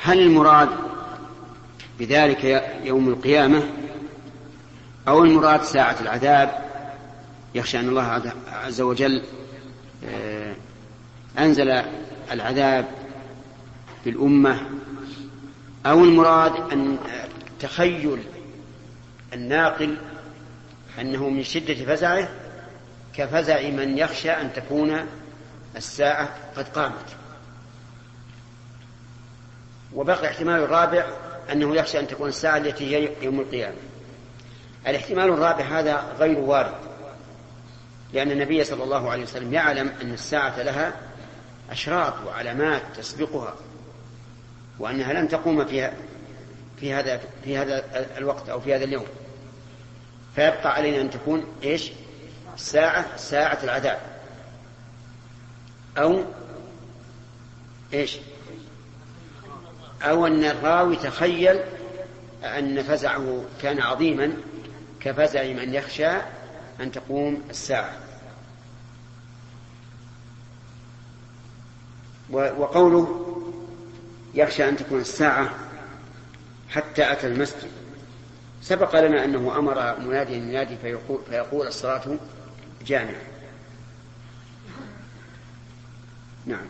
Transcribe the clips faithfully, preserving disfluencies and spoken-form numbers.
هل المراد بذلك يوم القيامة أو المراد ساعة العذاب؟ يخشى أن الله عز وجل أنزل العذاب بالأمة، أو المراد أن تخيل الناقل أنه من شدة فزعه كفزع من يخشى أن تكون الساعة قد قامت. وبقي احتمال الرابع أنه يخشى أن تكون الساعة التي هي يوم القيامة. الاحتمال الرابع هذا غير وارد، لأن النبي صلى الله عليه وسلم يعلم أن الساعة لها أشراط وعلامات تسبقها، وأنها لن تقوم فيها في هذا في هذا الوقت أو في هذا اليوم، فيبقى علينا أن تكون إيش؟ ساعة ساعة العذاب، أو إيش؟ أو أن الراوي تخيل أن فزعه كان عظيما كفزع من يخشى أن تقوم الساعة. وقوله يخشى أن تكون الساعة حتى أتى المسجد، سبق لنا أنه أمر منادي ينادي فيقول, فيقول الصلاة جامعة. نعم.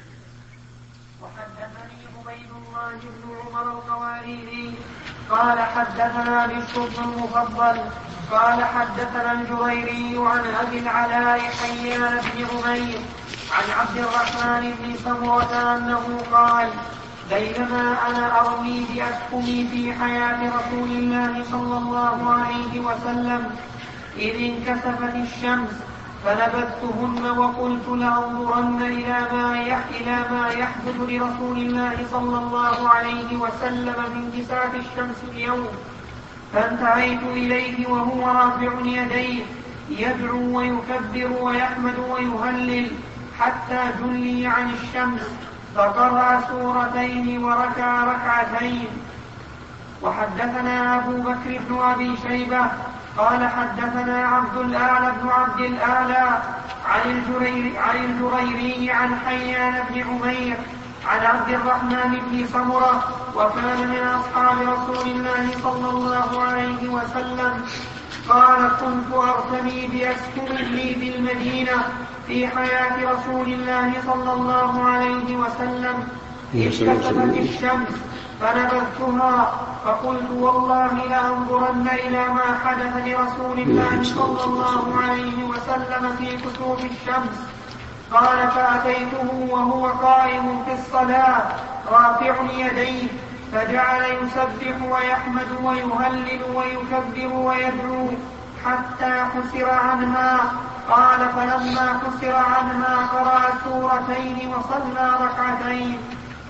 وحدثني عبيد الله بن عمر القواريري قال حدثنا بشر بن المفضل قال حدثنا الجريري عن أبي العلاء حيان بن عمير عن عبد الرحمن بن سمرة أنه قال بينما أنا أرمي بأسهمي في حياة رسول الله صلى الله عليه وسلم إذ انكسفت الشمس فنبذتهن وقلت لأنظرن إلى ما إلى ما يحدث لرسول الله صلى الله عليه وسلم من انكساف الشمس اليوم، فانتهيت إليه وهو رافع يديه يدعو ويكبر ويحمد ويهلل حتى جلي عن الشمس، فقرأ سورتين وركع ركعتين. وحدثنا أبو بكر بن أبي شيبة قال حدثنا عبد الأعلى بن عبد الأعلى عن الجريري عن, الجريري عن حيان بن عمير عن عبد الرحمن بن سمرة وكان من أصحاب رسول الله صلى الله عليه وسلم قال كنت أرتمي بأسهم لي بالمدينة في حياة رسول الله صلى الله عليه وسلم انكسفت الشمس فنبذتها فقلت والله لأنظرن إلى ما حدث لرسول الله صلى الله عليه وسلم في كسوف الشمس. قال فأتيته وهو قائم في الصلاة رافع يديه فجعل يسبح ويحمد ويهلل ويكبر ويدعو حتى حسر عنها. قال فلما حسر عنها قرأ سورتين وصلى ركعتين.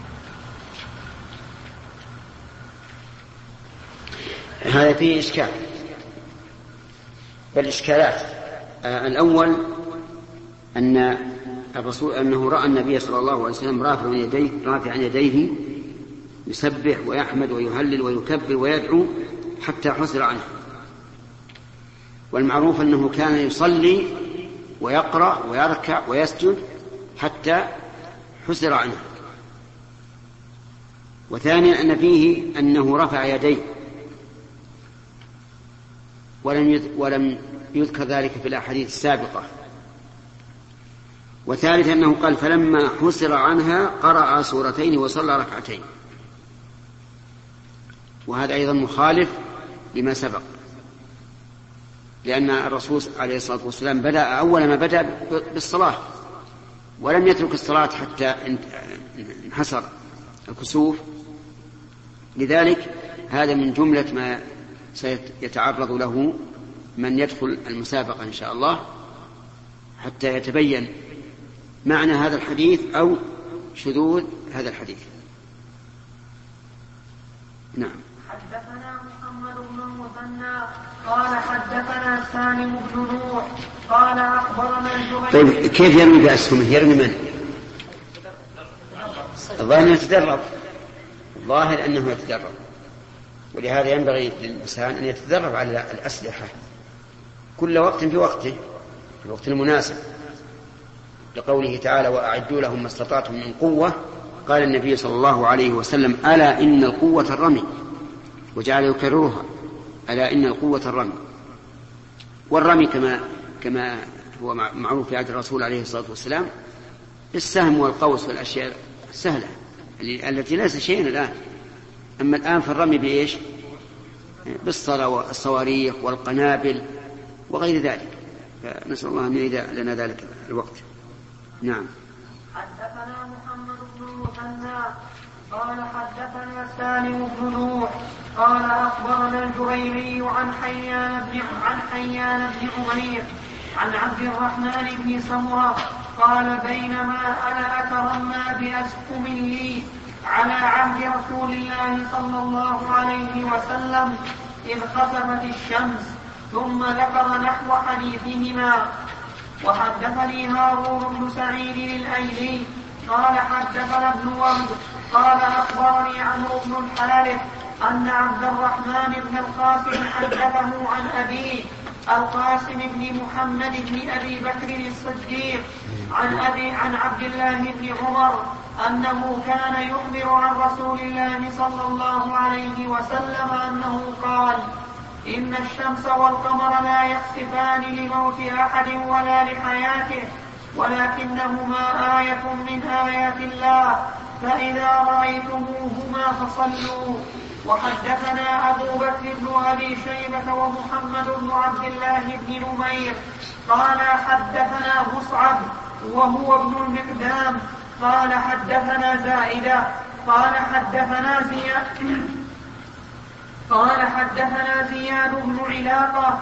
هذا فيه إشكال، بل إشكالات. آه الأول أن الرسول أنه رأى النبي صلى الله عليه وسلم رافع يديه رافع يديه يسبح ويحمد ويهلل ويكبر ويدعو حتى حسر عنه، والمعروف أنه كان يصلي ويقرأ ويركع ويسجد حتى حسر عنه. وثانيا أن فيه أنه رفع يديه ولم ولم يذكر ذلك في الأحاديث السابقة. وثالثا أنه قال فلما حسر عنها قرأ سورتين وصلى ركعتين، وهذا أيضا مخالف لما سبق، لأن الرسول عليه الصلاة والسلام بدأ أول ما بدأ بالصلاة ولم يترك الصلاة حتى انحسر الكسوف. لذلك هذا من جملة ما سيتعرض له من يدخل المسابقة إن شاء الله حتى يتبين معنى هذا الحديث أو شذوذ هذا الحديث. نعم. حدثنا محمد بن المثنى قال حدثنا سالم بن نوح قال أخبرنا الجبير. طيب كيف يرمي بأسهمه؟ يرمي من؟ الظاهر يتدرب، الظاهر أنه يتدرب، ولهذا ينبغي للإنسان أن يتدرب على الأسلحة كل وقت في وقته في الوقت المناسب، لقوله تعالى وأعدوا لهم ما استطعتم من قوة قال النبي صلى الله عليه وسلم: ألا إن القوة الرمي، وجعل يكررها: ألا إن القوة الرمي. والرمي كما كما هو معروف في عهد الرسول عليه الصلاة والسلام السهم والقوس والأشياء السهلة التي ليس شيئا الآن. أما الآن فالرمي بإيش؟ بالصواريخ والقنابل وغير ذلك. فنسأل الله أن يعيد لنا ذلك الوقت. نعم. حدثنا محمد بن المثنى قال حدثنا سالم بن نوح قال أخبرنا الجريري عن حيان بن عن حيان بن أمير عن عبد الرحمن بن سمرة قال: بينما أنا أترمى بأسهم لي على عهد رسول الله صلى الله عليه وسلم إذ خسفت الشمس، ثم ذكر نحو حديثهما. وحدثني هارون بن سعيد الأيلي قال حدثنا ابن وهب قال أخبرني عمرو بن الحارث أن عبد الرحمن بن القاسم حدثه عن أبيه القاسم بن محمد بن أبي بكر الصديق عن أبي عن عبد الله بن عمر أنه كان يخبر عن رسول الله صلى الله عليه وسلم أنه قال: إن الشمس والقمر لا يخسفان لموت أحد ولا لحياته، ولكنهما آية من آيات الله، فإذا رأيتموهما فصلوا. وحدثنا أبو بكر بن أبي شيبة ومحمد بن عبد الله بن نمير قال حدثنا مصعب وهو ابن المقدام قال حدثنا زائدة قال حدثنا زياد قال حدثنا زياد بن علاقة.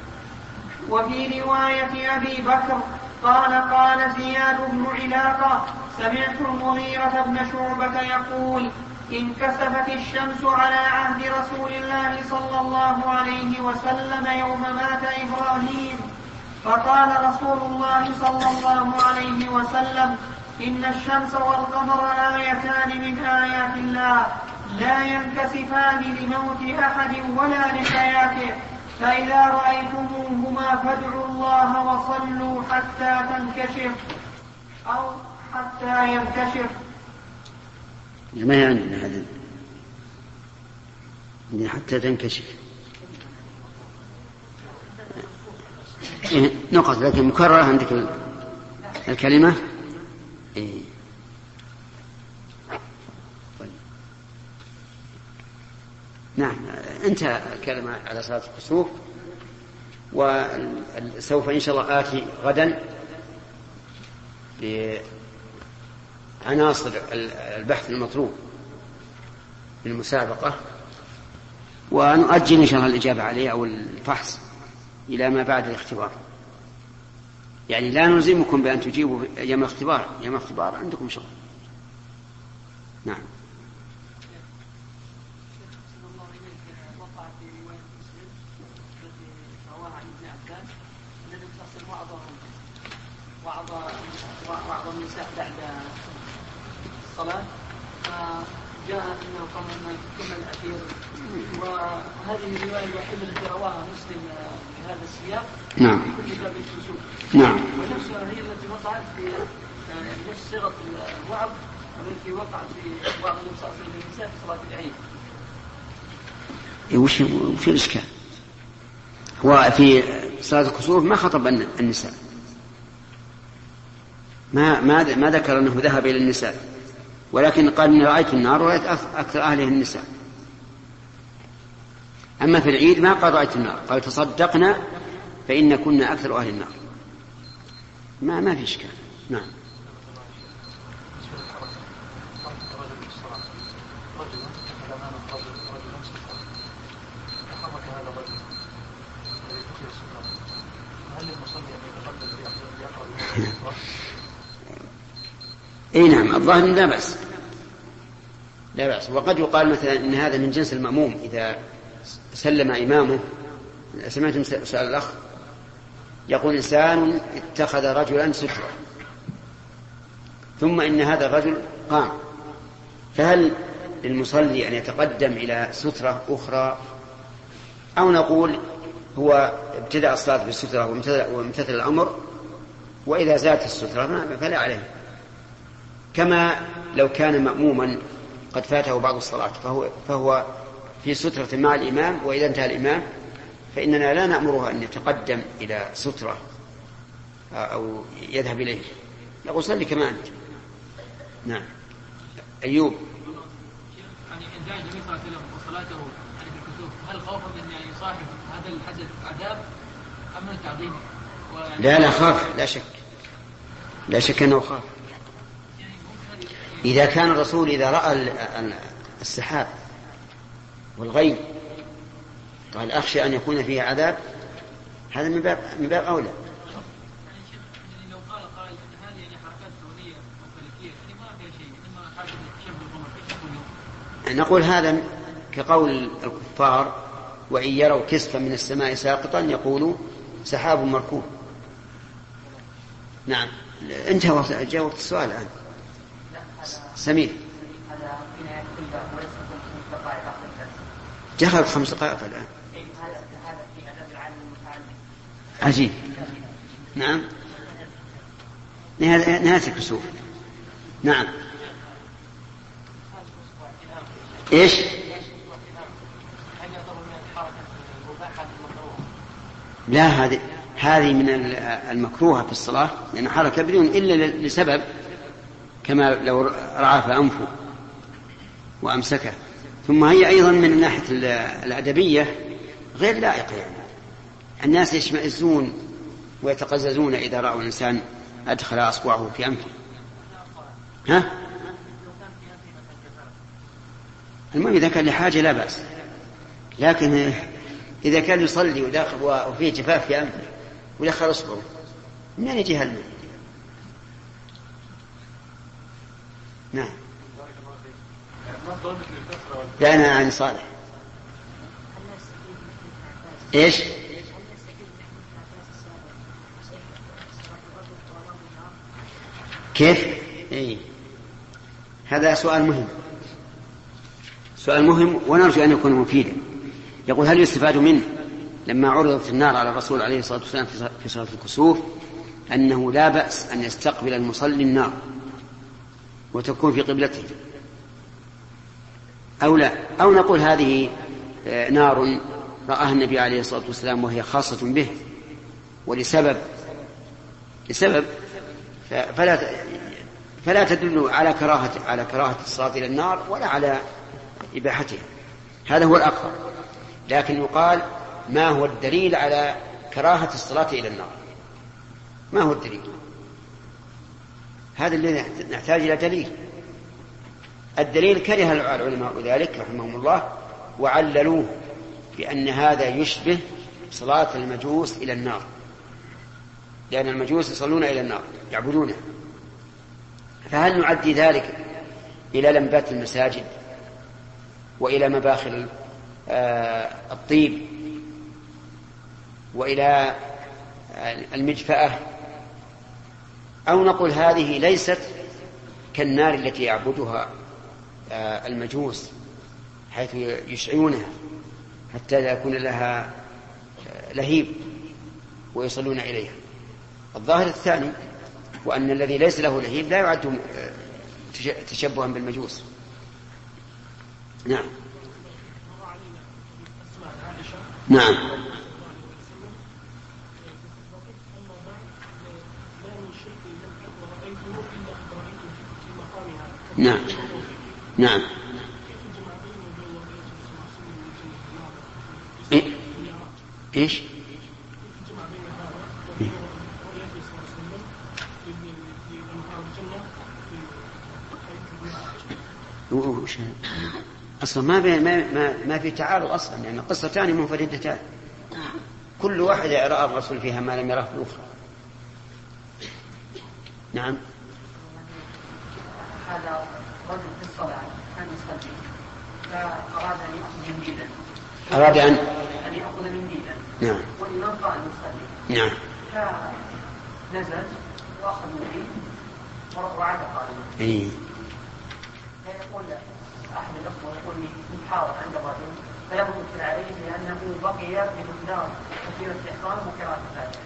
وفي رواية أبي بكر قال قال زياد بن علاقة: سمعت المغيرة بن شعبة يقول: انكسفت الشمس على عهد رسول الله صلى الله عليه وسلم يوم مات إبراهيم، فقال رسول الله صلى الله عليه وسلم: إن الشمس والقمر آيتان من آيات الله لا ينكسفان لموت أحد ولا لحياته، فإذا رأيتموهما فادعوا الله وصلوا حتى تنكشف أو حتى ينكشف. ما يعني هذا حتى تنكشف إيه نقط، لكن مكررة عندك الكلمة إيه. نعم، انتهى الكلام على صلاة الكسوف، وسوف إن شاء الله آتي غدا بعناصر البحث المطلوب في المسابقة، ونؤجل إن شاء الله الإجابة عليه أو الفحص إلى ما بعد الاختبار. يعني لا نلزمكم بأن تجيبوا يوم الاختبار، يوم الاختبار عندكم شغل. نعم. بعض النساء بعد الصلاة فجاء أنه قام في الكلمة الأخير، وهذه الرواية الوحيدة التي رواها مسلم في هذا السياق نعم. في كل باب الكسوف. نعم. ونفسها هي التي وقعت في نفس صيغة الوعظ والتي وقعت في بعض النساء في صلاة العيد. وش وش الإشكال؟ هو في صلاة الكسوف ما خطب النساء، ما ما ما ذكر أنه ذهب إلى النساء، ولكن قال إني رأيت النار ورأيت أكثر أهله النساء. أما في العيد ما قال رأيت النار، قال تصدقنا فإن كنا أكثر أهل النار. ما ما في إشكال. نعم. اي نعم، الظاهر لا بأس لا بأس. وقد يقال مثلا ان هذا من جنس المأموم، اذا سلم امامه. سمعتم سؤال الاخ يقول: انسان اتخذ رجلا سترا ثم ان هذا الرجل قام، فهل للمصلي ان يتقدم الى سترة اخرى، او نقول هو ابتدأ الصلاة بالسترة وامتثل الامر، واذا زادت السترة فلا عليه، كما لو كان مأموما قد فاته بعض الصلاة فهو, فهو في سترة مع الإمام، وإذا انتهى الإمام فإننا لا نأمره أن يتقدم إلى سترة أو يذهب إليه، نقول صلي كما أنت. نعم. أيوب. يعني إنتاج النبي صلى الله عليه وسلم وصلاته يعني في الكسوف، هل خوفا من أن يصاحب هذا الحدث عذاب أم من تعظيمه؟ لا لا خاف، لا شك، لا شك أنه خاف. إذا كان الرسول إذا رأى السحاب والغيم قال أخشى أن يكون فيه عذاب، هذا من باب من باب أولى. لو قال قائل أن هذه يعني حركات كونية أو فلكية يعني ما فيها شيء، إنما حركة تشبه القمر، نقول هذا كقول الكفار وإن يروا كسفا من السماء ساقطا يقولوا سحاب مركوب. نعم. انتهى جاء وقت السؤال الآن. سمير. دخلت خمس دقائق الآن. عجيب. نعم. نهاية الكسوف. نعم. إيش؟ لا، هذه هذه من المكروهة في الصلاة، لأن حركة بدون إلا لسبب، كما لو رعى أنفه وأمسكه. ثم هي أيضا من الناحية الأدبية غير لائقة، يعني الناس يشمئزون ويتقززون إذا رأوا الإنسان أدخل أصبعه في أنفه. ها؟ المهم إذا كان لحاجة لا بأس، لكن إذا كان يصلي وداخل وفيه جفاف في أنفه ودخل أصبعه منين يجي هالماء؟ نعم. لا أنا عن صالح. إيش؟ كيف؟ إيه؟ هذا سؤال مهم، سؤال مهم ونرجو أن يكون مفيدا. يقول هل يستفاد منه لما عرضت النار على الرسول عليه الصلاة والسلام في صلاة الكسوف أنه لا بأس أن يستقبل المصلي النار وتكون في قبلته، أو لا؟ أو نقول هذه نار رآها النبي عليه الصلاة والسلام وهي خاصة به ولسبب لسبب فلا فلا تدل على كراهة على كراهة الصلاة إلى النار ولا على إباحتها. هذا هو الأقرب. لكن يقال ما هو الدليل على كراهة الصلاة إلى النار؟ ما هو الدليل؟ هذا الذي نحتاج إلى دليل. الدليل كره العلماء ذلك رحمهم الله وعللوه بأن هذا يشبه صلاة المجوس إلى النار، لأن المجوس يصلون إلى النار يعبدونه. فهل نعدي ذلك إلى لمبات المساجد وإلى مباخر الطيب وإلى المجفأة، أو نقول هذه ليست كالنار التي يعبدها المجوس حيث يشعلونها حتى لا يكون لها لهيب ويصلون إليها؟ الظاهر الثاني، وأن الذي ليس له لهيب لا يعد تشبها بالمجوس. نعم. نعم. نعم. نعم. إيه؟ إيش؟ أصلا ما في ما ما في تعارض أصلا، لأن يعني قصتان منفردتان كل واحدة رأى الرسول فيها ما لم يراه في الأخرى. نعم. هذا رجل في الصلاة كان يصلي فأراد أن يأخذ منديلا. أراد أن أن يأخذ منديلا. نعم. والإمام قائم يصلي. نعم. فنزل وأخذ منديل وعاد قائما. إيه. فيقول أحد الأخوة يقول لي محاور عند الرجل فيضغط عليه لأنه بقي بمقدار كثير الإحرام وقراءة الفاتحة.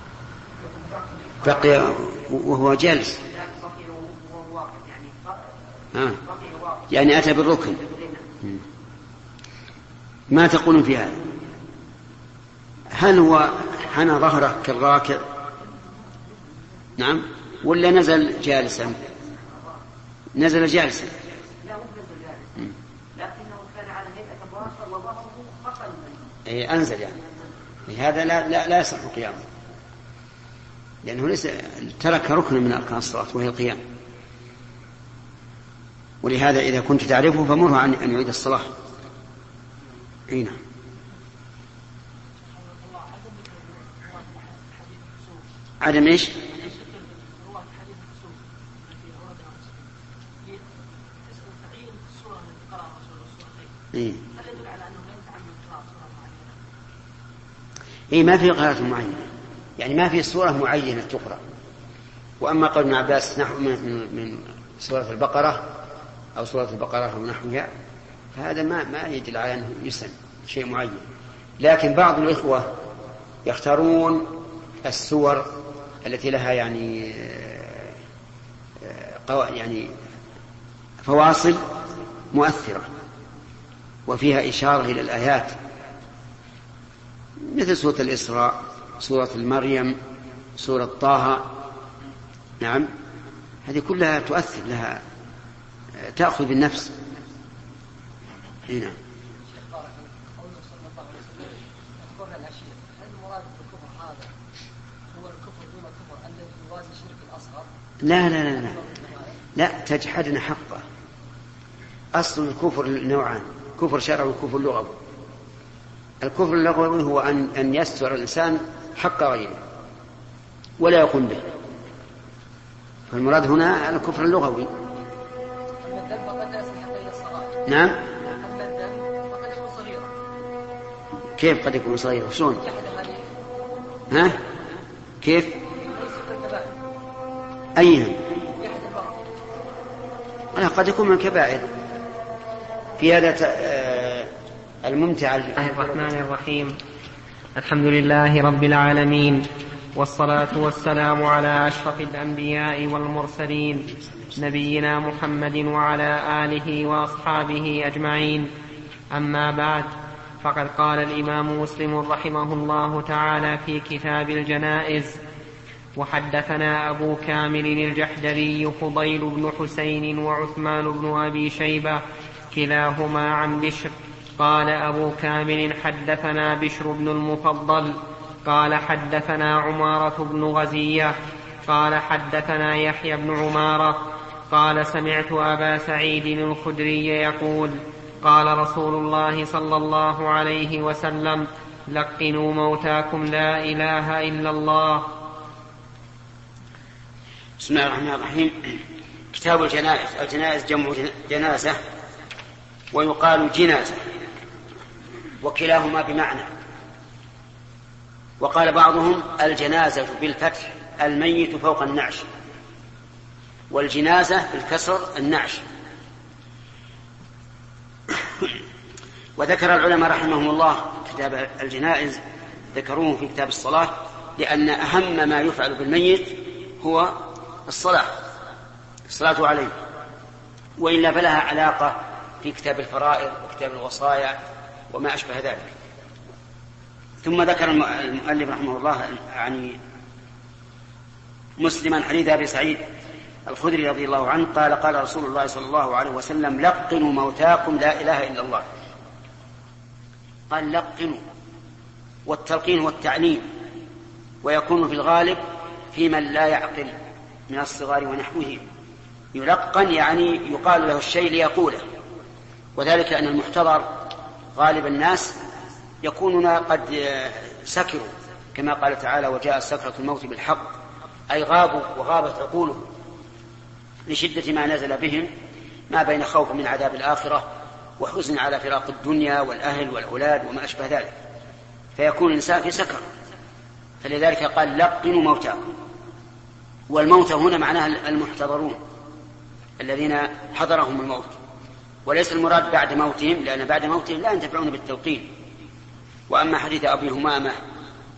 بقي وهو جالس. بقي وهو واقف يعني آه. يعني أتى بالركن. ما تقولون في هذا؟ هل هو حنى ظهره كالراكع نعم ولا نزل جالسا؟ نزل جالسا. لا مو نزل جالسا لكنه كان على هيئة الراكع وظهره أقل منه. أنزل يعني هذا لا لا لا يصح قيامه لأنه ليس ترك ركن من أركان الصلاة وهي القيام. ولهذا إذا كنت تعرفه فمره عن أن يعيد الصلاة. هنا عدم إيش؟ إيه؟ إيه ما في قراءة معينة يعني ما في صورة معينة تقرأ. وأما قول ابن عباس نحو من, من سورة البقرة أو سورة البقرة أو نحوها فهذا ما ما يدل على أنه يسن شيء معين. لكن بعض الإخوة يختارون السور التي لها يعني يعني فواصل مؤثرة وفيها إشارة إلى الآيات مثل سورة الإسراء، سورة المريم، سورة طه. نعم هذه كلها تؤثر لها تأخذ بالنفس. هنا لا لا لا لا لا تجحدن حقه. أصل الكفر نوعان كفر شرعي وكفر لغوي. الكفر اللغوي هو أن أن يستر الإنسان حق غيره ولا يقوم به. فالمراد هنا الكفر اللغوي. نعم كيف قد يكون صغيرا؟ شلون؟ ها كيف؟ أيها أنا قد يكون من الكبائر. في هذا الممتع. بسم الله الرحمن الرحيم. الحمد لله رب العالمين والصلاة والسلام على أشرف الأنبياء والمرسلين نبينا محمد وعلى آله وأصحابه أجمعين. أما بعد فقد قال الإمام مسلم رحمه الله تعالى في كتاب الجنائز: وحدثنا أبو كامل الجحدري فضيل بن حسين وعثمان بن أبي شيبة كلاهما عن بشر. قال أبو كامل: حدثنا بشر بن المفضل قال حدثنا عمارة بن غزية قال حدثنا يحيى بن عمارة قال: سمعت أبا سعيد الخدري يقول: قال رسول الله صلى الله عليه وسلم: لقنوا موتاكم لا إله إلا الله. بسم الله الرحمن الرحيم. كتاب الجنائز. الجنائز جمع جنازة ويقال جنازة وكلاهما بمعنى. وقال بعضهم: الجنازة بالفتح الميت فوق النعش، والجنازة بالكسر النعش. وذكر العلماء رحمهم الله كتاب الجنائز ذكروه في كتاب الصلاة لأن أهم ما يفعل بالميت هو الصلاة الصلاة عليه، وإلا فلها علاقة في كتاب الفرائض وكتاب الوصايا وما أشبه ذلك. ثم ذكر المؤلف رحمه الله يعني مسلما حديث أبي سعيد الخدري رضي الله عنه قال: قال رسول الله صلى الله عليه وسلم: لقنوا موتاكم لا إله إلا الله. قال لقنوا، والتلقين والتعليم، ويكون في الغالب في من لا يعقل من الصغار ونحوه. يلقن يعني يقال له الشيء ليقوله، وذلك أن المحتضر غالب الناس يكونون قد سكروا كما قال تعالى: وجاء سكرة الموت بالحق، أي غابوا وغابت عقولهم لشدة ما نزل بهم ما بين خوف من عذاب الآخرة وحزن على فراق الدنيا والأهل والأولاد وما أشبه ذلك، فيكون الإنسان في سكر. فلذلك قال: لقنوا موتاكم. والموت هنا معناها المحتضرون الذين حضرهم الموت، وليس المراد بعد موتهم، لأن بعد موتهم لا ينتفعون بالتلقين. وأما حديث أبي همامة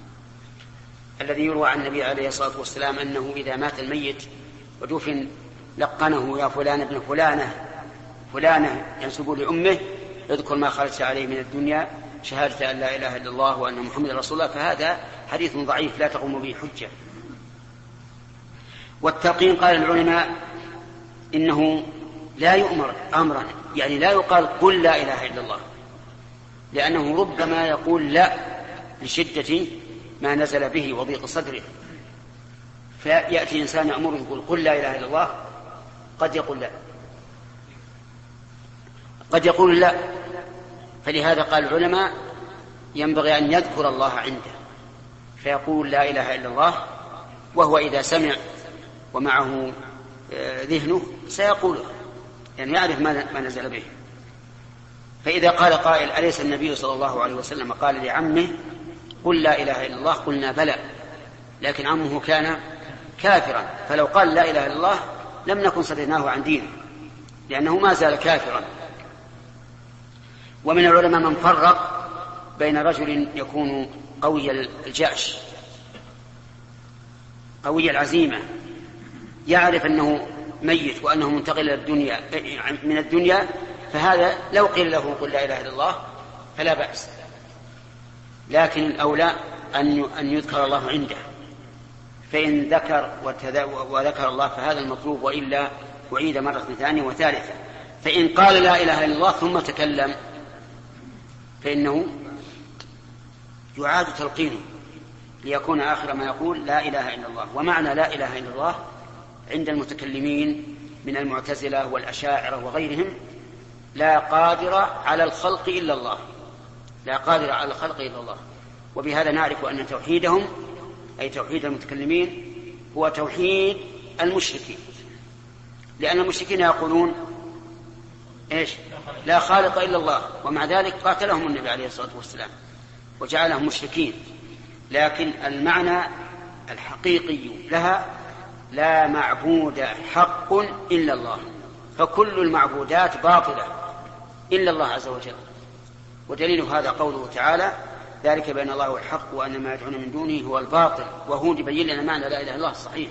الذي يروى عن النبي عليه الصلاة والسلام أنه إذا مات الميت ودفن لقنه يا فلان ابن فلانة فلانة ينسب لأمه اذكر ما خرجت عليه من الدنيا شهادة أن لا إله إلا الله وأن محمد رسول الله، فهذا حديث ضعيف لا تقوم به حجة. والتلقين قال العلماء إنه لا يؤمر أمرا، يعني لا يقال قل لا إله إلا الله، لأنه ربما يقول لا لشدة ما نزل به وضيق صدره، فيأتي إنسان يأمره يقول قل لا إله إلا الله، قد يقول لا، قد يقول لا. فلهذا قال العلماء ينبغي أن يذكر الله عنده فيقول لا إله إلا الله، وهو إذا سمع ومعه ذهنه سيقوله، يعني يعرف ما نزل به. فإذا قال قائل أليس النبي صلى الله عليه وسلم قال لعمه قل لا إله إلا الله؟ قلنا بلى، لكن عمه كان كافرا، فلو قال لا إله إلا الله لم نكن صددناه عن دينه لأنه ما زال كافرا. ومن العلماء من فرق بين رجل يكون قوي الجأش قوي العزيمة يعرف أنه ميت وأنه منتقل إلى الدنيا من الدنيا، فهذا لو قيل له قل لا إله إلا الله فلا بأس، لكن الأولى أن يذكر الله عنده، فإن ذكر وذكر الله فهذا المطلوب، وإلا أعيد مرة ثانية وثالثة. فإن قال لا إله إلا الله ثم تكلم فإنه يعاد تلقينه ليكون آخر ما يقول لا إله إلا الله. ومعنى لا إله إلا الله عند المتكلمين من المعتزلة والأشاعرة وغيرهم لا قادر على الخلق إلا الله، لا قادر على الخلق إلا الله. وبهذا نعرف أن توحيدهم أي توحيد المتكلمين هو توحيد المشركين، لأن المشركين يقولون إيش؟ لا خالق إلا الله، ومع ذلك قاتلهم النبي عليه الصلاة والسلام وجعلهم مشركين. لكن المعنى الحقيقي لها لا معبود حق إلا الله، فكل المعبودات باطلة إلا الله عز وجل. ودليل هذا قوله تعالى ذلك بأن الله هو الحق وأن ما يدعون من دونه هو الباطل، وهو يبين لنا معنى لا إله إلا الله الصحيح،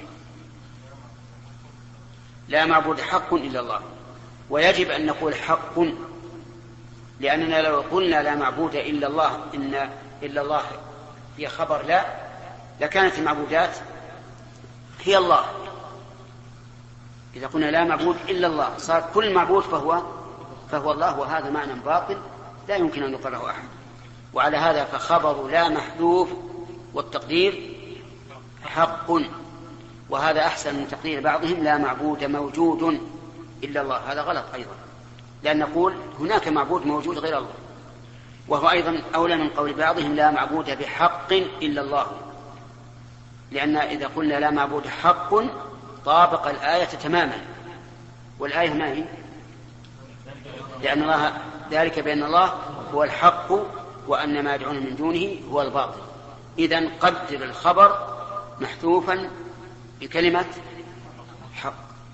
لا معبود حق إلا الله. ويجب أن نقول حق، لأننا لو قلنا لا معبود إلا الله إن إلا الله هي خبر لا لكانت المعبودات هي الله. إذا قلنا لا معبود إلا الله صار كل معبود فهو فهو الله، وهذا معنى باطل لا يمكن أن يقره أحد. وعلى هذا فخبر لا محذوف والتقدير حق، وهذا أحسن من تقدير بعضهم لا معبود موجود إلا الله، هذا غلط أيضا، لأن نقول هناك معبود موجود غير الله، وهو أيضا أولى من قول بعضهم لا معبود بحق إلا الله، لأن إذا قلنا لا معبود حق طابق الآية تماما، والآية ما هي؟ لأن الله ذلك بأن الله هو الحق وأن ما يدعون من دونه هو الباطل. إذن قدر الخبر محذوفا بكلمة حق.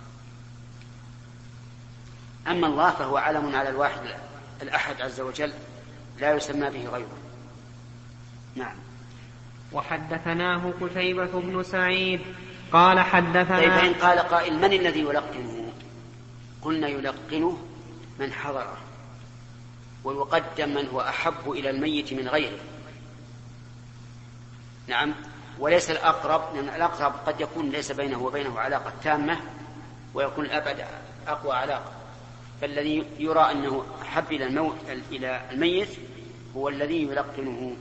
أما الله فهو علم على الواحد الأحد عز وجل لا يسمى به غيره. نعم. وحدثناه قتيبة بن سعيد قال حدثنا. طيب إن قال قائل من الذي يلقنه؟ قلنا يلقنه من حضره، ويقدم من هو أحب إلى الميت من غيره. نعم. وليس الأقرب، لأن الأقرب قد يكون ليس بينه وبينه علاقة تامة ويكون الأبد أقوى علاقة، فالذي يرى أنه أحب إلى الموت إلى الميت هو الذي يلقنه.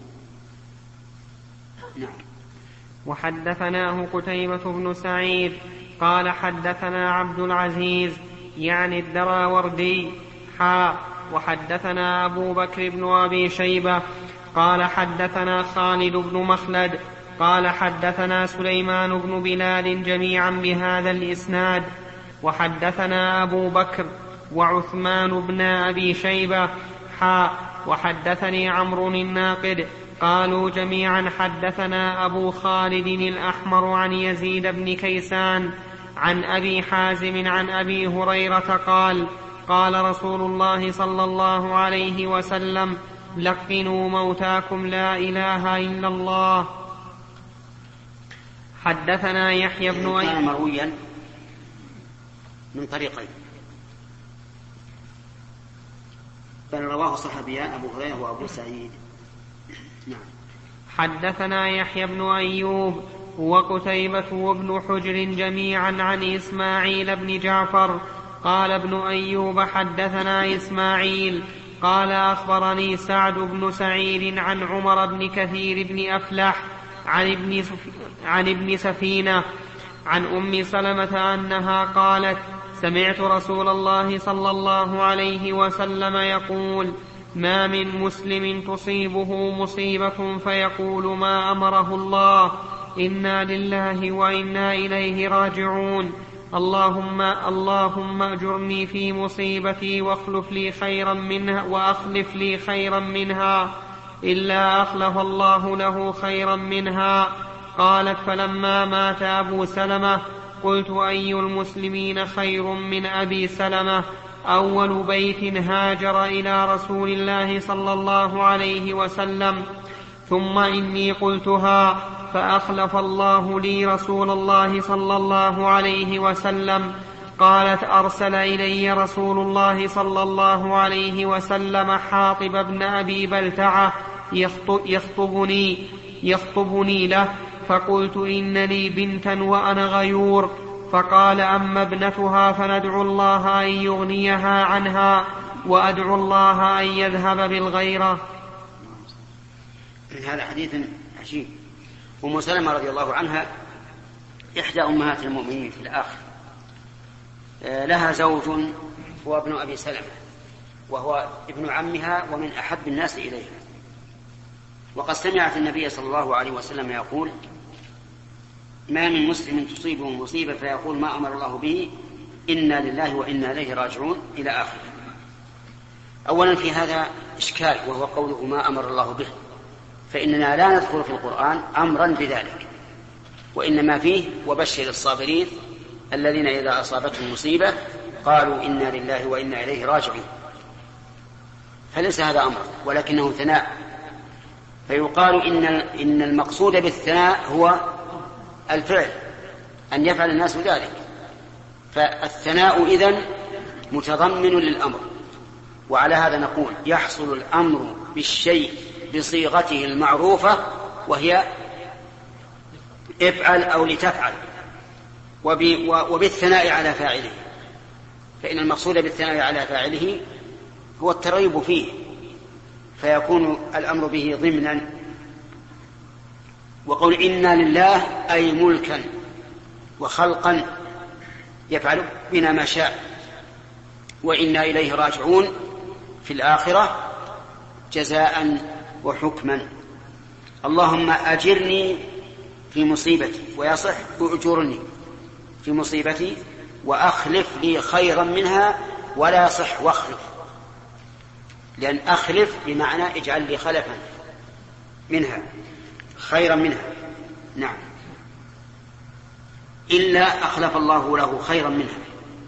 نعم. وحدثناه قتيبة بن سعيد قال حدثنا عبد العزيز يعني الدراوردي حا وحدثنا أبو بكر بن أبي شيبة قال حدثنا خالد بن مخلد قال حدثنا سليمان بن بلال جميعا بهذا الإسناد. وحدثنا أبو بكر وعثمان بن أبي شيبة حا وحدثني عمرو الناقد قالوا جميعا حدثنا أبو خالد الأحمر عن يزيد بن كيسان عن أبي حازم عن أبي هريرة قال قال رسول الله صلى الله عليه وسلم لقنوا موتاكم لا إله إلا الله. حدثنا يحيى بن كان مرويا من طريقين، بل رواه الصحابيان أبو هريرة وأبو سعيد. نعم. حدثنا يحيى بن أيوب وقتيبة وابن حجر جميعا عن إسماعيل بن جعفر قال ابن أيوب حدثنا إسماعيل قال أخبرني سعد بن سعيد عن عمر بن كثير بن أفلح عن ابن, عن ابن سفينة عن أم سلمة أنها قالت سمعت رسول الله صلى الله عليه وسلم يقول ما من مسلم تصيبه مصيبة فيقول ما أمره الله إنا لله وإنا إليه راجعون اللهم اللهم أجرني في مصيبتي واخلف لي خيرا منها وأخلف لي خيرا منها إلا أخلف الله له خيرا منها. قالت فلما مات أبو سلمة قلت أي المسلمين خير من أبي سلمة أول بيت هاجر إلى رسول الله صلى الله عليه وسلم ثم إني قلتها فأخلف الله لي رسول الله صلى الله عليه وسلم. قالت أرسل إلي رسول الله صلى الله عليه وسلم حاطب بن أبي بلتعة يخطبني, يخطبني له فقلت إن لي بنتا وأنا غيور فقال أما ابنتها فندعو الله أن يغنيها عنها وأدعو الله أن يذهب بالغيرة. هذا حديث عجيب. أم سلمة رضي الله عنها إحدى أمهات المؤمنين في الآخر، لها زوج هو ابن أبي سلمة وهو ابن عمها ومن أحب الناس إليها، وقد سمعت النبي صلى الله عليه وسلم يقول ما من مسلم تصيبه مصيبة فيقول ما أمر الله به إنا لله وإنا إليه راجعون إلى آخره. أولا في هذا إشكال وهو قوله ما أمر الله به، فإننا لا نذكر في القرآن أمرا بذلك، وإنما فيه وبشر الصابرين الذين إذا أصابتهم مصيبة قالوا إنا لله وإنا إليه راجعون، فليس هذا أمر ولكنه ثناء، فيقال إن إن المقصود بالثناء هو الفعل، أن يفعل الناس ذلك، فالثناء إذن متضمن للأمر. وعلى هذا نقول يحصل الأمر بالشيء بصيغته المعروفة وهي افعل أو لتفعل، وبالثناء على فاعله، فإن المقصود بالثناء على فاعله هو الترغيب فيه، فيكون الأمر به ضمنا. وقول إنا لله أي ملكا وخلقا يفعل بنا ما شاء، وإنا إليه راجعون في الآخرة جزاء وحكما. اللهم أجرني في مصيبتي، ويصح أجرني في مصيبتي وأخلف لي خيرا منها، ولا يصح واخلف، لأن أخلف بمعنى اجعل لي خلفا منها خيرا منها. نعم، إلا أخلف الله له خيرا منها،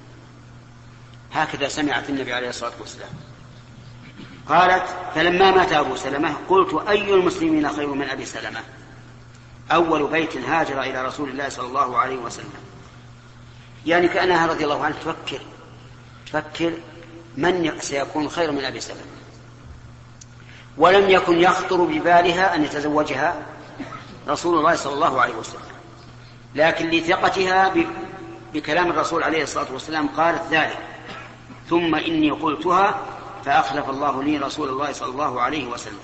هكذا سمعت النبي عليه الصلاة والسلام. قالت فلما مات أبو سلمة قلت أي المسلمين خير من أبي سلمة أول بيت هاجر إلى رسول الله صلى الله عليه وسلم، يعني كأنها رضي الله عنها تفكر تفكر من سيكون خير من أبي سلمة، ولم يكن يخطر ببالها أن يتزوجها رسول الله صلى الله عليه وسلم، لكن لثقتها بكلام الرسول عليه الصلاة والسلام قالت ذلك، ثم إني قلتها فأخلف الله لي رسول الله صلى الله عليه وسلم.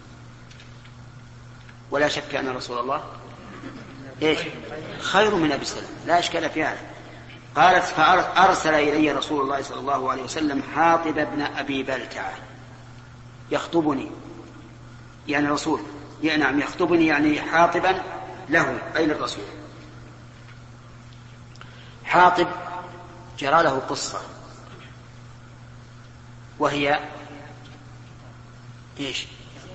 ولا شك أن رسول الله إيش خير من أبي سلمة، لا إشكال في هذا. قالت فأرسل إلي رسول الله صلى الله عليه وسلم حاطب بن أبي بلتعة يخطبني، يعني رسول يعني نعم يخطبني يعني حاطبا له أي للرسول. حاطب جرى له قصة، وهي إيش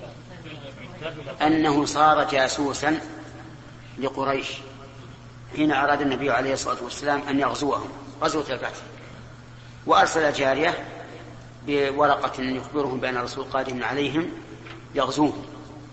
أنه صار جاسوسا لقريش حين أراد النبي عليه الصلاة والسلام أن يغزوهم غزوة الفتح، وأرسل جارية بورقة يخبرهم بأن الرسول قادم عليهم يغزوهم،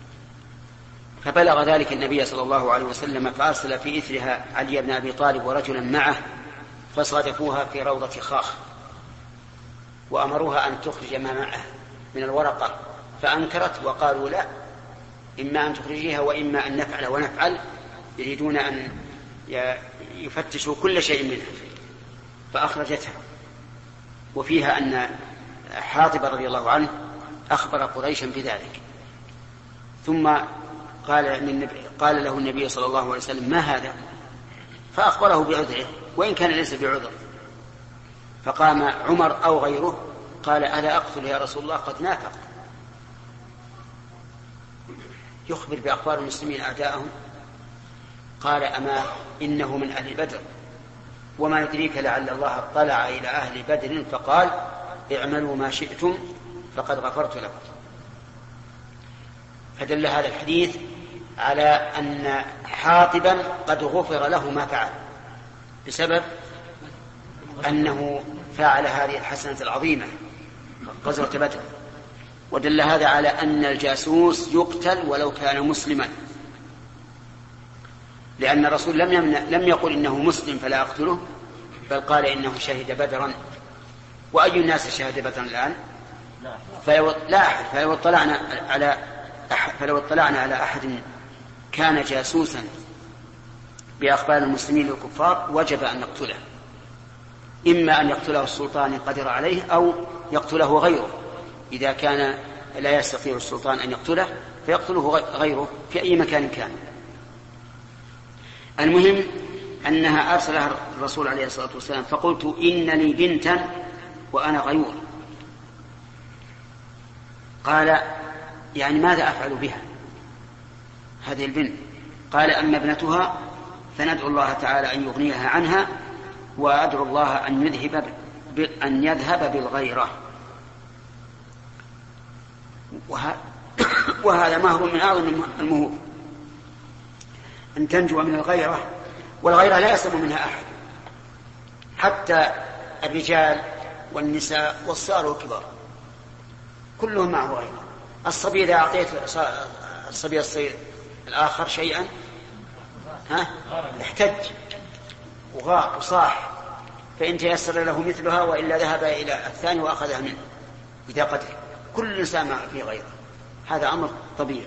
فبلغ ذلك النبي صلى الله عليه وسلم، فأرسل في إثرها علي بن أبي طالب ورجلا معه فصادفوها في روضة خاخ وأمروها أن تخرج ما معها من الورقة فأنكرت وقالوا لا، إما أن تخرجيها وإما أن نفعل ونفعل، يريدون أن يفتشوا كل شيء منها، فأخرجتها. وفيها أن حاطب رضي الله عنه أخبر قريشا بذلك، ثم قال, قال له النبي صلى الله عليه وسلم ما هذا؟ فأخبره بعذره وإن كان ليس بعذر. فقام عمر أو غيره قال ألا أقتل يا رسول الله قد نافق، يخبر بأخبار المسلمين أعداءهم. قال أما إنه من أهل بدر وما يدريك لعل الله اطلع إلى أهل بدر فقال اعملوا ما شئتم فقد غفرت لكم. فدل هذا الحديث على أن حاطبا قد غفر له ما فعل بسبب أنه فعل هذه الحسنة العظيمة غزوة بدر. ودل هذا على أن الجاسوس يقتل ولو كان مسلما، لأن الرسول لم, يمنع لم يقل إنه مسلم فلا أقتله، بل قال إنه شهد بدرا. وأي الناس شهد بدرا الآن؟ فلو لا أحد. فلو اطلعنا على أحد فلو اطلعنا على أحد كان جاسوسا بأخبار المسلمين للكفار وجب أن نقتله، إما أن يقتله السلطان قدر عليه أو يقتله غيره، إذا كان لا يستطيع السلطان أن يقتله فيقتله غيره في أي مكان كان. المهم أنها أرسلها الرسول عليه الصلاة والسلام، فقلت إن لي بنتا وأنا غيور. قال يعني ماذا أفعل بها هذه البنت؟ قال أما ابنتها فندعو الله تعالى أن يغنيها عنها، وأدعو الله أن يذهب أن يذهب بالغيرة. وهذا مهر من أعظم المهور، أن تنجو من الغيرة، والغيرة لا يسلم منها أحد، حتى الرجال والنساء والصغار والكبار كلهم معه غيرة. الصبي إذا أعطيت الصبي الصغير الآخر شيئا ها احتج وغاق وصاح، فإن تيسر له مثلها وإلا ذهب إلى الثاني وأخذها منه إذا قدر. كل إنسان في غيره، هذا أمر طبيعي.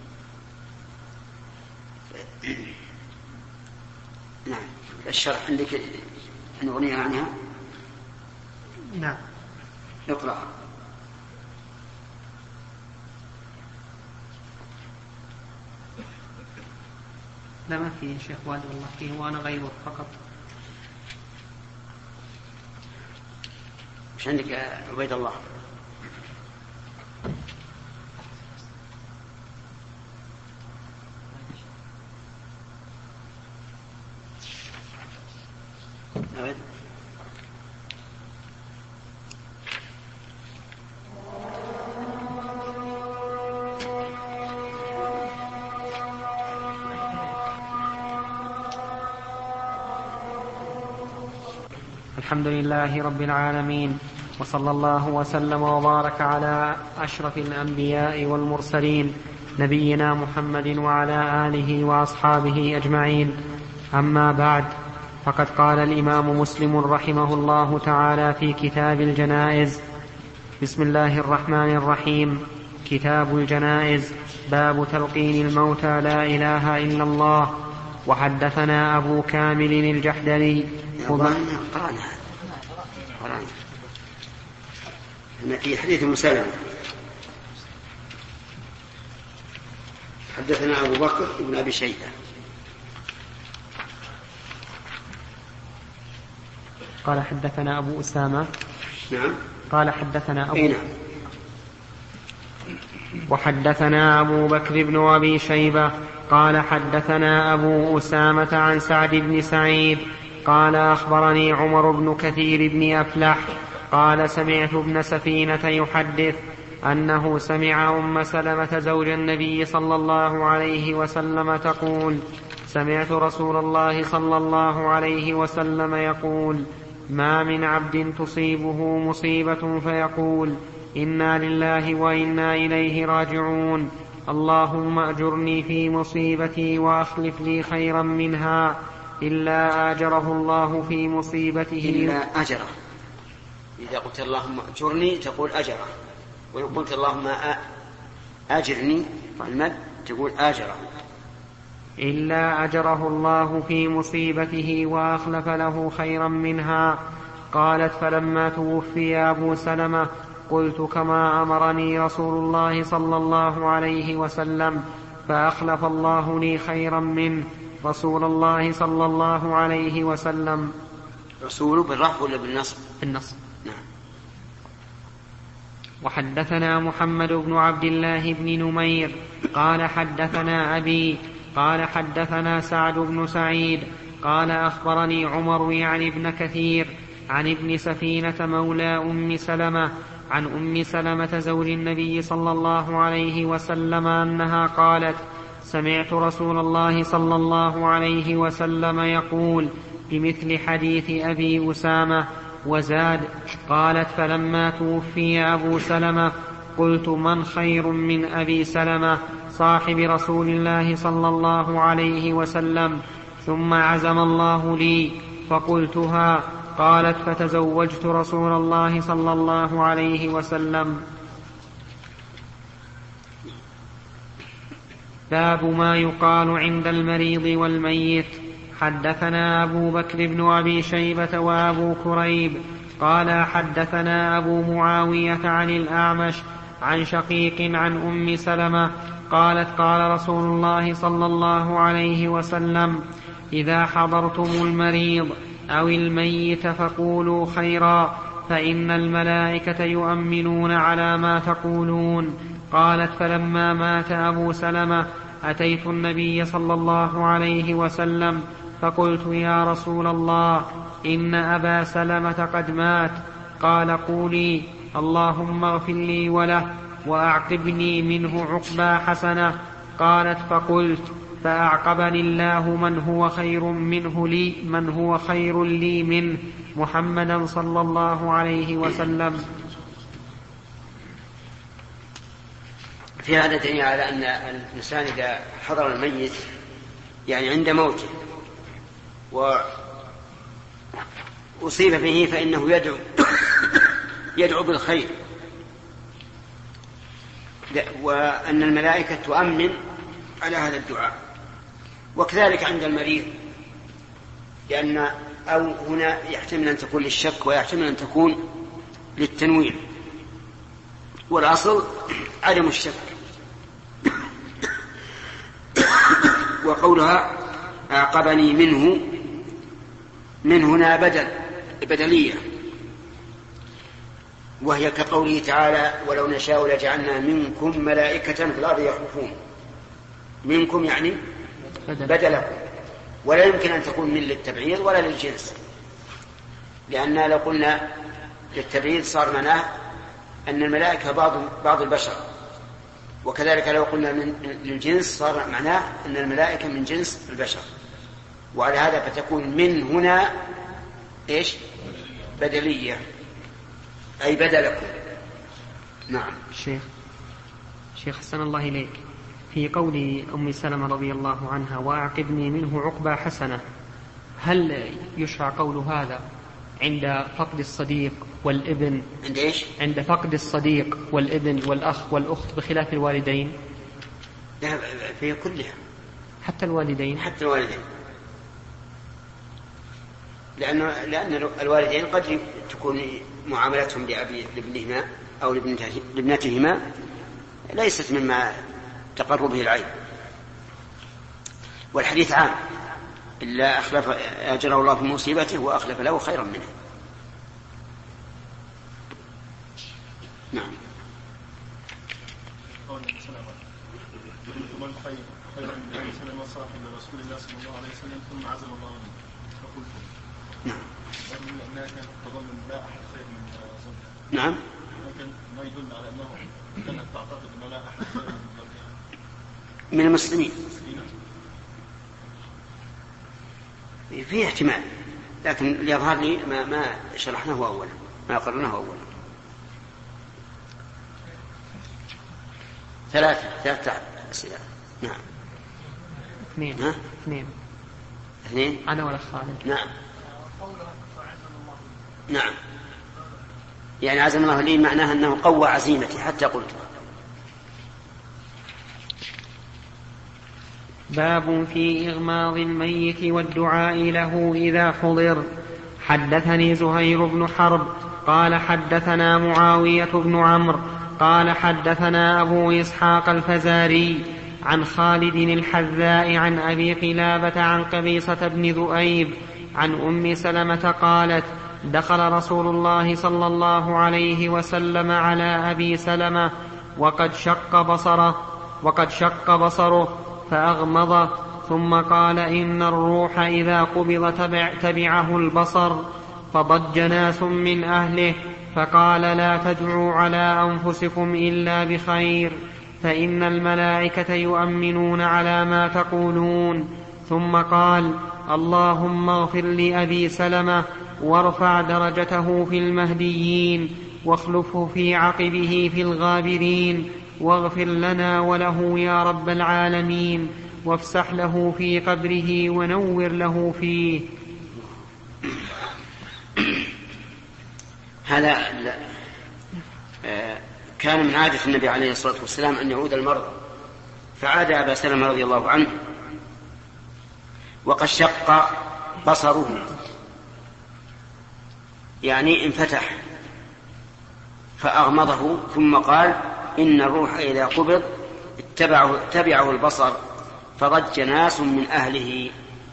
نعم. الشرح عندك نغنيها عنها؟ نعم. اقرأ. لا ما في شيخ والد والله فيه، وأنا غيره فقط. مش عندك يا عبيد الله؟ أبد. الحمد لله رب العالمين، وصلى الله وسلم وبارك على أشرف الأنبياء والمرسلين نبينا محمد وعلى آله وأصحابه أجمعين. أما بعد، فقد قال الإمام مسلم رحمه الله تعالى في كتاب الجنائز: بسم الله الرحمن الرحيم. كتاب الجنائز. باب تلقين الموتى لا إله إلا الله. وحدثنا أبو كامل الجحدري في حديث مسلم حدثنا أبو بكر بن أبي شيبة قال حدثنا أبو أسامة. نعم. قال حدثنا أبو نعم. وحدثنا أبو بكر بن أبي شيبة قال حدثنا أبو أسامة عن سعد بن سعيد قال أخبرني عمر بن كثير بن أفلح قال سمعت ابن سفينة يحدث أنه سمع أم سلمة زوج النبي صلى الله عليه وسلم تقول: سمعت رسول الله صلى الله عليه وسلم يقول: ما من عبد تصيبه مصيبة فيقول: إنا لله وإنا إليه راجعون، اللهم أجرني في مصيبتي وأخلف لي خيرا منها، إلا آجره الله في مصيبته. إلا أجره، إذا قلت اللهم أجرني تقول أجره، وإن قلت اللهم أجرني المد تقول آجره. إلا أجره الله في مصيبته وأخلف له خيرا منها. قالت فلما توفي أبو سلمة قلت كما أمرني رسول الله صلى الله عليه وسلم، فأخلف الله لي خيرا منه رسول الله صلى الله عليه وسلم. رسول بالرفع ولا بالنصب؟ بالنصب. نعم. وحدثنا محمد بن عبد الله بن نمير قال حدثنا أبي قال حدثنا سعد بن سعيد قال أخبرني عمر يعني ابن كثير عن ابن سفينة مولى أم سلمة عن أم سلمة زوج النبي صلى الله عليه وسلم أنها قالت سمعت رسول الله صلى الله عليه وسلم يقول بمثل حديث أبي أسامة وزاد. قالت فلما توفي أبو سلمة قلت من خير من أبي سلمة صاحب رسول الله صلى الله عليه وسلم، ثم عزم الله لي فقلتها. قالت فتزوجت رسول الله صلى الله عليه وسلم. باب ما يقال عند المريض والميت. حدثنا أبو بكر بن أبي شيبة وأبو كريب قال حدثنا أبو معاوية عن الأعمش عن شقيق عن أم سلمة قالت قال رسول الله صلى الله عليه وسلم إذا حضرتم المريض أو الميت فقولوا خيرا فإن الملائكة يؤمنون على ما تقولون. قالت فلما مات أبو سلمة أتيت النبي صلى الله عليه وسلم فقلت يا رسول الله إن أبا سلمة قد مات. قال قولي اللهم اغفر لي وله وأعقبني منه عقبى حسنة. قالت فقلت فأعقبني الله من هو خير منه لي من هو خير لي منه محمدا صلى الله عليه وسلم. في هذا دليل على أن الإنسان إذا حضر الميت يعني عند موته وأصيب به فإنه يدعو يدعو بالخير، وأن الملائكة تؤمن على هذا الدعاء. وكذلك عند المريض، لأن أو هنا يحتمل أن تكون للشك ويحتمل أن تكون للتنويع، والأصل عدم الشك. وقولها أعقبني منه، من هنا بدل بدلية، وهي كقوله تعالى ولو نشاء لجعلنا منكم ملائكة في الأرض يخلفون. منكم يعني بدلكم، ولا يمكن أن تكون من للتبعيض ولا للجنس، لأن لو قلنا للتبعيض صار معناه أن الملائكة بعض بعض البشر، وكذلك لو قلنا من للجنس صار معناه أن الملائكة من جنس البشر. وعلى هذا فتكون من هنا إيش؟ بدلية، أي بدلكم. نعم. شيخ شيخ حسن الله إليك، في قول أم سلمة رضي الله عنها وأعقبني منه عقبى حسنة، هل يشرع قول هذا عند فقد الصديق والابن؟ عند إيش؟ عند فقد الصديق والابن والأخ والأخت بخلاف الوالدين؟ لا، في كلها، حتى الوالدين. حتى الوالدين، لأن لأن الوالدين قد تكون معاملتهم لأبي لابنهما أو لابنتهما ليست مما تقر به العين، والحديث عام إلا أخلف أجره الله في مصيبته وأخلف له خيرا منه. نعم. من خير خير من أبي سلمة صاحب رسول الله صلى الله عليه وسلم ثم عزم الله عنه فقلت نعم. أنها كانت تظن لا أحد خير من زوجها. نعم. لكن ما يدل على أنه كانت تعتقد أن لا أحد خير من زوجها من المسلمين. في احتمال، لكن ليظهر لي ما ما شرحناه أولا، ما قررناه أولا. ثلاثة ثلاثة أسئلة. نعم. اثنين. ها؟ اثنين. اثنين أنا ولا صالح. نعم نعم، يعني عزم الله لي معناها أنه قوى عزيمتي حتى قلت. باب في إغماض الميت والدعاء له إذا حضر. حدثني زهير بن حرب قال حدثنا معاوية بن عمرو قال حدثنا أبو إسحاق الفزاري عن خالد الحذاء عن أبي قلابة عن قبيصة بن ذؤيب عن أم سلمة قالت دخل رسول الله صلى الله عليه وسلم على أبي سلمة وقد شق بصره وقد شق بصره فأغمض ثم قال إن الروح إذا قبض تبع تبعه البصر. فضج ناس من أهله فقال لا تدعوا على أنفسكم إلا بخير فإن الملائكة يؤمنون على ما تقولون. ثم قال اللهم اغفر لأبي سلمة وارفع درجته في المهديين واخلفه في عقبه في الغابرين واغفر لنا وله يا رب العالمين وافسح له في قبره ونور له فيه. هذا كان من عادة النبي عليه الصلاة والسلام أن يعود المرضى، فعاد أبا سلمة رضي الله عنه وقد شق بصره، يعني انفتح، فأغمضه ثم قال إن الروح إذا قبض اتبعه, اتبعه البصر. فضج ناس من أهله،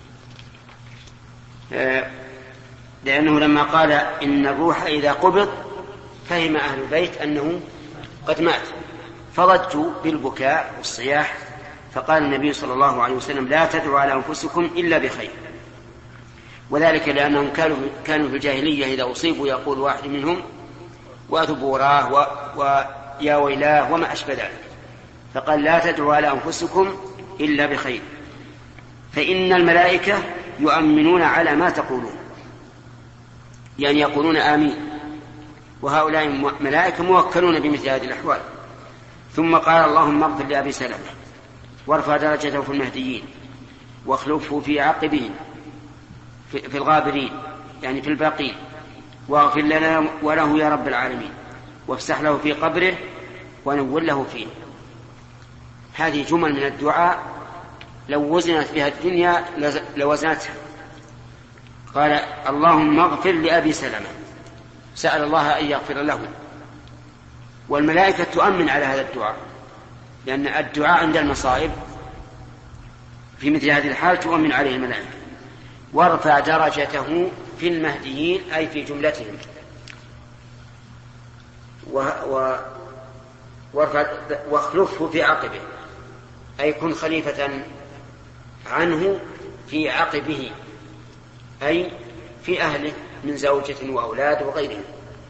لأنه لما قال إن الروح إذا قبض فهم أهل البيت أنه قد مات، فضجوا بالبكاء والصياح. فقال النبي صلى الله عليه وسلم لا تدعوا على أنفسكم إلا بخير، وذلك لأنهم كانوا كانوا في الجاهلية إذا أصيبوا يقول واحد منهم وأثبوراه ويا ويلاه وما أشبه ذلك، فقال لا تدعوا على أنفسكم إلا بخير فإن الملائكة يؤمنون على ما تقولون، يعني يقولون آمين، وهؤلاء ملائكة موكلون بمثل هذه الأحوال. ثم قال اللهم اغفر لأبي سلمة وارفع درجته في المهديين واخلفه في عقبه في الغابرين، يعني في الباقين، واغفر لنا وله يا رب العالمين وافسح له في قبره ونور له فيه. هذه جمل من الدعاء لو وزنت بها الدنيا لوزنتها. قال اللهم اغفر لأبي سلمة، سأل الله أن يغفر له، والملائكة تؤمن على هذا الدعاء، لأن الدعاء عند المصائب في مثل هذه الحال تؤمن عليه الملائكة. وارفع درجته في المهديين أي في جملتهم، واخلفه في عقبه أي كن خليفة عنه في عقبه أي في أهله من زوجة وأولاد وغيرهم.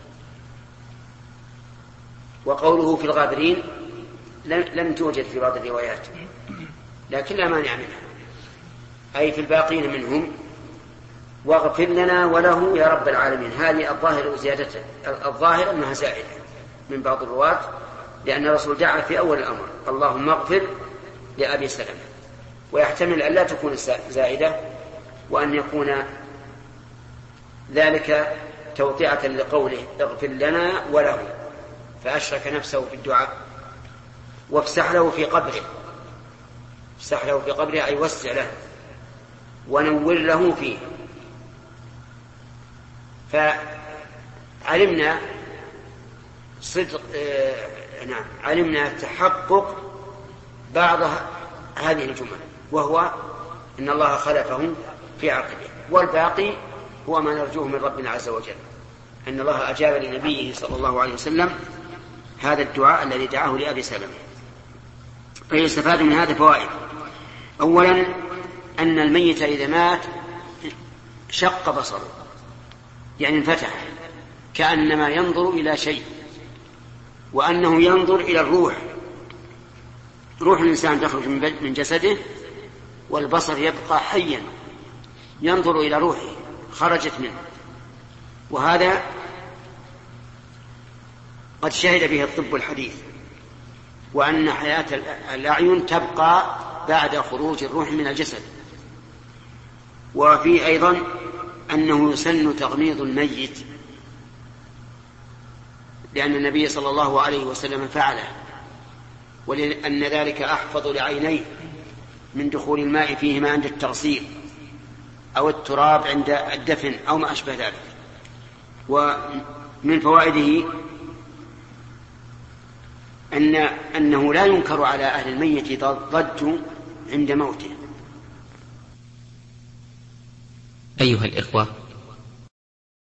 وقوله في الغابرين لم توجد في بعض الروايات لكن لا مانع منها، أي في الباقين منهم. واغفر لنا وله يا رب العالمين، هذه الظاهر زيادته، الظاهر أنها زائدة من بعض الرواة، لأن الرسول دعا في أول الأمر اللهم اغفر لأبي سلمة، ويحتمل أن لا تكون زائدة وأن يكون ذلك توطئة لقوله اغفر لنا وله، فأشرك نفسه في الدعاء. وافسح له في قبره، افسح له في قبره أي وسع له ونور له فيه. فعلمنا صدق آه نعم علمنا تحقق بعض هذه الجمل، وهو إن الله خلفه في عقبه، والباقي هو ما نرجوه من ربنا عز وجل، أن الله أجاب لنبيه صلى الله عليه وسلم هذا الدعاء الذي دعاه لأبي سلمة. فيستفاد من هذا فوائد. أولا أن الميت إذا مات شق بصره، يعني انفتح كأنما ينظر إلى شيء، وأنه ينظر إلى الروح، روح الإنسان تخرج من جسده والبصر يبقى حيا ينظر إلى روحه خرجت منه. وهذا قد شهد به الطب الحديث، وأن حياة الأعين تبقى بعد خروج الروح من الجسد. وفي أيضا أنه يسن تغميض الميت، لأن النبي صلى الله عليه وسلم فعله، ولأن ذلك أحفظ لعينيه من دخول الماء فيهما عند التغسيل أو التراب عند الدفن أو ما أشبه ذلك. ومن فوائده أن أنه لا ينكر على أهل الميت ضج عند موته. أيها الإخوة،